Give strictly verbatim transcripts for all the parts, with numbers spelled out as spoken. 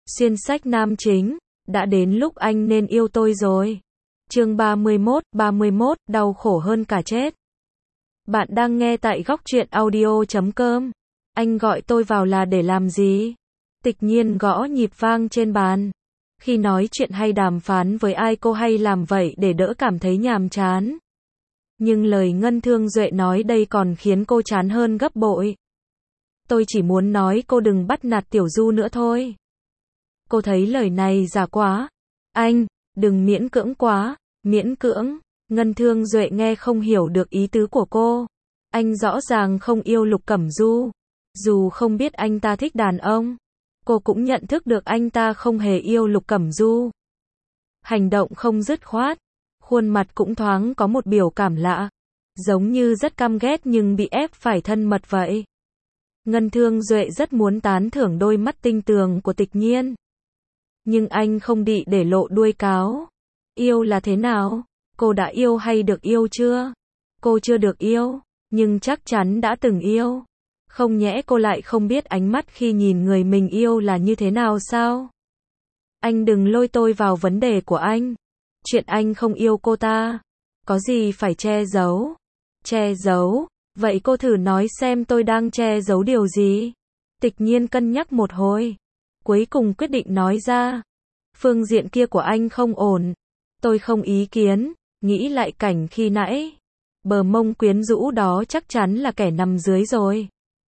Xuyên sách nam chính, đã đến lúc anh nên yêu tôi rồi. Chương ba mươi mốt, ba mươi mốt, đau khổ hơn cả chết. Bạn đang nghe tại góc truyện audio chấm com. Anh gọi tôi vào là để làm gì? Tịch Nhiên gõ nhịp vang trên bàn. Khi nói chuyện hay đàm phán với ai cô hay làm vậy để đỡ cảm thấy nhàm chán. Nhưng lời Ngân Thương Duệ nói đây còn khiến cô chán hơn gấp bội. Tôi chỉ muốn nói cô đừng bắt nạt Tiểu Du nữa thôi. Cô thấy lời này giả quá. Anh, đừng miễn cưỡng quá. Miễn cưỡng. Ngân Thương Duệ nghe không hiểu được ý tứ của cô. Anh rõ ràng không yêu Lục Cẩm Du. Dù không biết anh ta thích đàn ông, cô cũng nhận thức được anh ta không hề yêu Lục Cẩm Du. Hành động không dứt khoát, khuôn mặt cũng thoáng có một biểu cảm lạ, giống như rất căm ghét nhưng bị ép phải thân mật vậy. Ngân Thương Duệ rất muốn tán thưởng đôi mắt tinh tường của Tịch Nhiên. Nhưng anh không định để lộ đuôi cáo. Yêu là thế nào? Cô đã yêu hay được yêu chưa? Cô chưa được yêu, nhưng chắc chắn đã từng yêu. Không nhẽ cô lại không biết ánh mắt khi nhìn người mình yêu là như thế nào sao? Anh đừng lôi tôi vào vấn đề của anh. Chuyện anh không yêu cô ta, có gì phải che giấu? Che giấu? Vậy cô thử nói xem tôi đang che giấu điều gì? Tịch Nhiên cân nhắc một hồi, cuối cùng quyết định nói ra. Phương diện kia của anh không ổn. Tôi không ý kiến. Nghĩ lại cảnh khi nãy, bờ mông quyến rũ đó chắc chắn là kẻ nằm dưới rồi.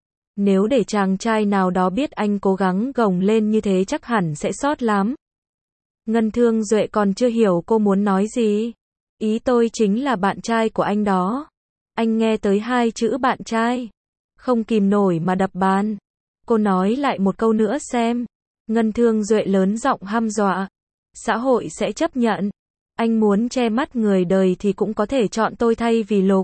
Nếu để chàng trai nào đó biết anh cố gắng gồng lên như thế chắc hẳn sẽ sót lắm. Ngân Thương Duệ còn chưa hiểu cô muốn nói gì. Ý tôi chính là bạn trai của anh đó. Anh nghe tới hai chữ bạn trai, không kìm nổi mà đập bàn. Cô nói lại một câu nữa xem. Ngân Thương Duệ lớn giọng hăm dọa. Xã hội sẽ chấp nhận. Anh muốn che mắt người đời thì cũng có thể chọn tôi thay vì Lục.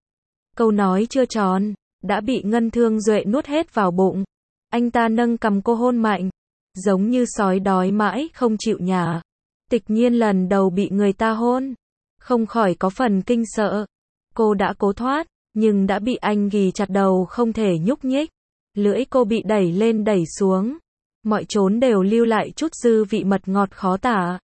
Câu nói chưa tròn, đã bị Ngân Thương Duệ nuốt hết vào bụng. Anh ta nâng cằm cô hôn mạnh, giống như sói đói mãi không chịu nhả. Tịch Nhiên lần đầu bị người ta hôn, không khỏi có phần kinh sợ. Cô đã cố thoát, nhưng đã bị anh ghì chặt đầu không thể nhúc nhích. Lưỡi cô bị đẩy lên đẩy xuống, mọi chốn đều lưu lại chút dư vị mật ngọt khó tả.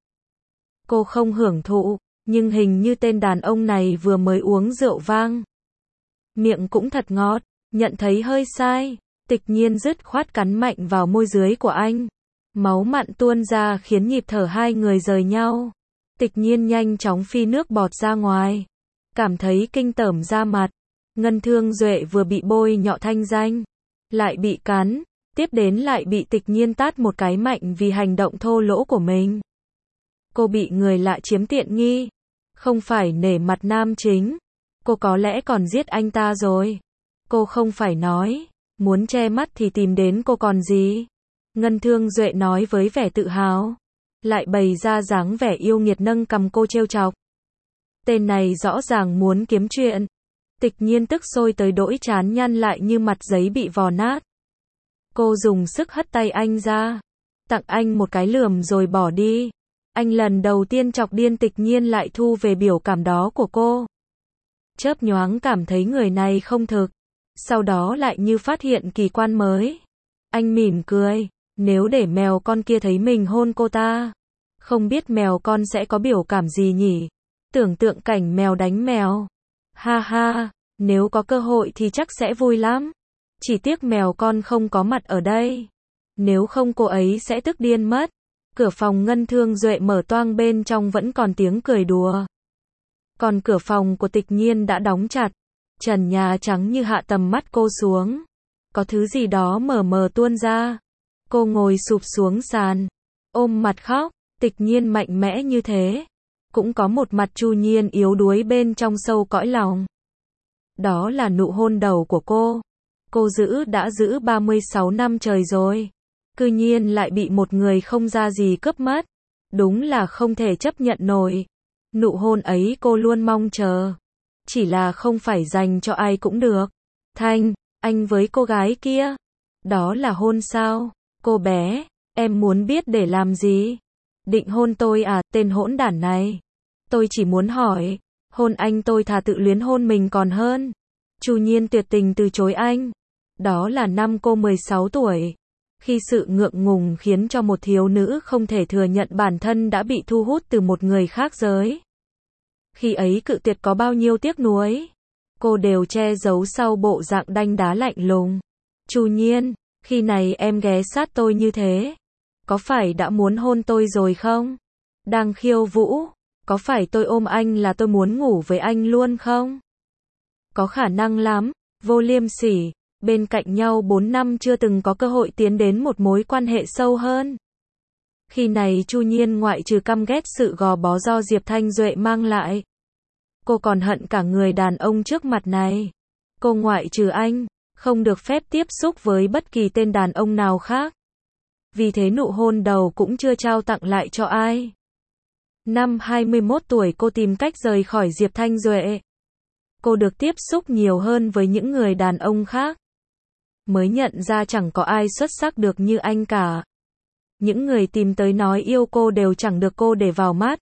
Cô không hưởng thụ, nhưng hình như tên đàn ông này vừa mới uống rượu vang. Miệng cũng thật ngọt, nhận thấy hơi sai, Tịch Nhiên dứt khoát cắn mạnh vào môi dưới của anh. Máu mặn tuôn ra khiến nhịp thở hai người rời nhau. Tịch Nhiên nhanh chóng phi nước bọt ra ngoài. Cảm thấy kinh tởm da mặt. Ngân Thương Duệ vừa bị bôi nhọ thanh danh, lại bị cắn, tiếp đến lại bị Tịch Nhiên tát một cái mạnh vì hành động thô lỗ của mình. Cô bị người lạ chiếm tiện nghi. Không phải nể mặt nam chính, cô có lẽ còn giết anh ta rồi. Cô không phải nói, muốn che mắt thì tìm đến cô còn gì. Ngân Thương Duệ nói với vẻ tự hào, lại bày ra dáng vẻ yêu nghiệt nâng cầm cô trêu chọc. Tên này rõ ràng muốn kiếm chuyện. Tịch Nhiên tức sôi tới đỗi trán nhăn lại như mặt giấy bị vò nát. Cô dùng sức hất tay anh ra, tặng anh một cái lườm rồi bỏ đi. Anh lần đầu tiên chọc điên Tịch Nhiên lại thu về biểu cảm đó của cô. Chớp nhoáng cảm thấy người này không thực, sau đó lại như phát hiện kỳ quan mới. Anh mỉm cười, nếu để mèo con kia thấy mình hôn cô ta, không biết mèo con sẽ có biểu cảm gì nhỉ? Tưởng tượng cảnh mèo đánh mèo. Ha ha, nếu có cơ hội thì chắc sẽ vui lắm. Chỉ tiếc mèo con không có mặt ở đây. Nếu không cô ấy sẽ tức điên mất. Cửa phòng Ngân Thương Duệ mở toang, bên trong vẫn còn tiếng cười đùa. Còn cửa phòng của Tịch Nhiên đã đóng chặt. Trần nhà trắng như hạ tầm mắt cô xuống. Có thứ gì đó mờ mờ tuôn ra. Cô ngồi sụp xuống sàn, ôm mặt khóc. Tịch Nhiên mạnh mẽ như thế, cũng có một mặt Chu Nhiên yếu đuối bên trong sâu cõi lòng. Đó là nụ hôn đầu của cô. Cô giữ đã giữ ba mươi sáu năm trời rồi. Cư nhiên lại bị một người không ra gì cướp mất. Đúng là không thể chấp nhận nổi. Nụ hôn ấy cô luôn mong chờ. Chỉ là không phải dành cho ai cũng được. Thanh, anh với cô gái kia. Đó là hôn sao? Cô bé, em muốn biết để làm gì? Định hôn tôi à, tên hỗn đản này. Tôi chỉ muốn hỏi, hôn anh tôi thà tự luyến hôn mình còn hơn. Chu Nhiên tuyệt tình từ chối anh. Đó là năm cô mười sáu tuổi. Khi sự ngượng ngùng khiến cho một thiếu nữ không thể thừa nhận bản thân đã bị thu hút từ một người khác giới. Khi ấy cự tuyệt có bao nhiêu tiếc nuối, cô đều che giấu sau bộ dạng đanh đá lạnh lùng. Chu Nhiên, khi này em ghé sát tôi như thế, có phải đã muốn hôn tôi rồi không? Đang khiêu vũ, có phải tôi ôm anh là tôi muốn ngủ với anh luôn không? Có khả năng lắm, vô liêm sỉ, bên cạnh nhau bốn năm chưa từng có cơ hội tiến đến một mối quan hệ sâu hơn. Khi này Chu Nhiên ngoại trừ căm ghét sự gò bó do Diệp Thanh Duệ mang lại, cô còn hận cả người đàn ông trước mặt này. Cô ngoại trừ anh, không được phép tiếp xúc với bất kỳ tên đàn ông nào khác. Vì thế nụ hôn đầu cũng chưa trao tặng lại cho ai. Năm hai mươi mốt tuổi cô tìm cách rời khỏi Diệp Thanh Duệ. Cô được tiếp xúc nhiều hơn với những người đàn ông khác. Mới nhận ra chẳng có ai xuất sắc được như anh cả. Những người tìm tới nói yêu cô đều chẳng được cô để vào mắt.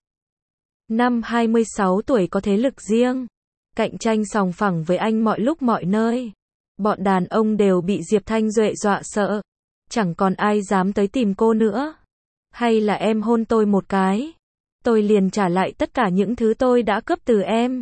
Năm hai mươi sáu tuổi có thế lực riêng. Cạnh tranh sòng phẳng với anh mọi lúc mọi nơi. Bọn đàn ông đều bị Diệp Thanh Duệ dọa sợ. Chẳng còn ai dám tới tìm cô nữa. Hay là em hôn tôi một cái, tôi liền trả lại tất cả những thứ tôi đã cướp từ em.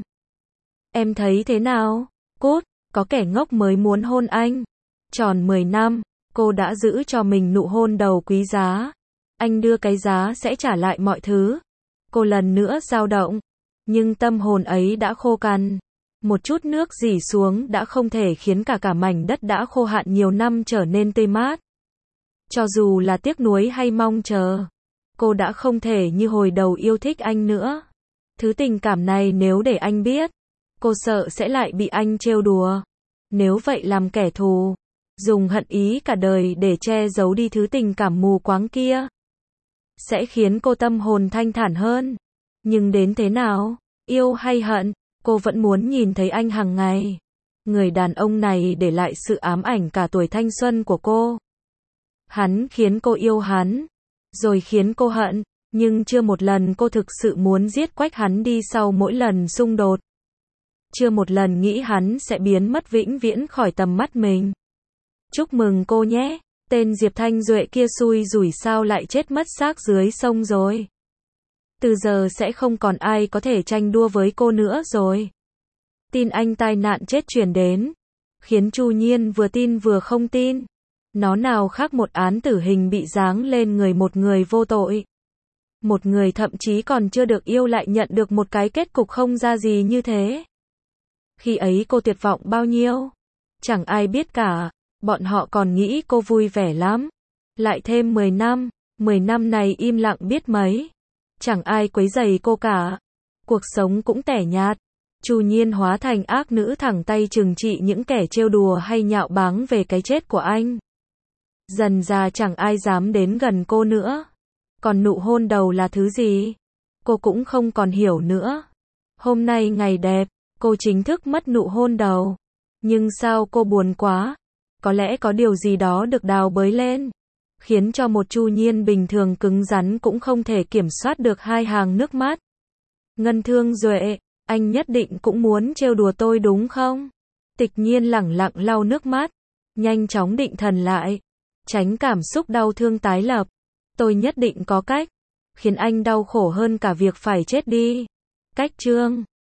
Em thấy thế nào? Cút, có kẻ ngốc mới muốn hôn anh. Tròn mười năm, cô đã giữ cho mình nụ hôn đầu quý giá. Anh đưa cái giá sẽ trả lại mọi thứ. Cô lần nữa dao động, nhưng tâm hồn ấy đã khô cằn. Một chút nước rỉ xuống đã không thể khiến cả cả mảnh đất đã khô hạn nhiều năm trở nên tươi mát. Cho dù là tiếc nuối hay mong chờ, cô đã không thể như hồi đầu yêu thích anh nữa. Thứ tình cảm này nếu để anh biết, cô sợ sẽ lại bị anh trêu đùa. Nếu vậy làm kẻ thù, dùng hận ý cả đời để che giấu đi thứ tình cảm mù quáng kia, sẽ khiến cô tâm hồn thanh thản hơn. Nhưng đến thế nào, yêu hay hận, cô vẫn muốn nhìn thấy anh hàng ngày. Người đàn ông này để lại sự ám ảnh cả tuổi thanh xuân của cô. Hắn khiến cô yêu hắn, rồi khiến cô hận, nhưng chưa một lần cô thực sự muốn giết quách hắn đi sau mỗi lần xung đột. Chưa một lần nghĩ hắn sẽ biến mất vĩnh viễn khỏi tầm mắt mình. Chúc mừng cô nhé, tên Diệp Thanh Duệ kia xui rủi sao lại chết mất xác dưới sông rồi. Từ giờ sẽ không còn ai có thể tranh đua với cô nữa rồi. Tin anh tai nạn chết truyền đến, khiến Chu Nhiên vừa tin vừa không tin. Nó nào khác một án tử hình bị giáng lên người một người vô tội. Một người thậm chí còn chưa được yêu lại nhận được một cái kết cục không ra gì như thế. Khi ấy cô tuyệt vọng bao nhiêu? Chẳng ai biết cả. Bọn họ còn nghĩ cô vui vẻ lắm. Lại thêm mười năm, mười năm này im lặng biết mấy. Chẳng ai quấy rầy cô cả. Cuộc sống cũng tẻ nhạt. Chu Nhiên hóa thành ác nữ thẳng tay trừng trị những kẻ trêu đùa hay nhạo báng về cái chết của anh. Dần ra chẳng ai dám đến gần cô nữa. Còn nụ hôn đầu là thứ gì? Cô cũng không còn hiểu nữa. Hôm nay ngày đẹp, cô chính thức mất nụ hôn đầu. Nhưng sao cô buồn quá? Có lẽ có điều gì đó được đào bới lên, khiến cho một Chu Nhiên bình thường cứng rắn cũng không thể kiểm soát được hai hàng nước mắt. Ngân Thương Duệ, anh nhất định cũng muốn trêu đùa tôi đúng không? Tịch Nhiên lẳng lặng lau nước mắt, nhanh chóng định thần lại, tránh cảm xúc đau thương tái lập. Tôi nhất định có cách, khiến anh đau khổ hơn cả việc phải chết đi. Cách chương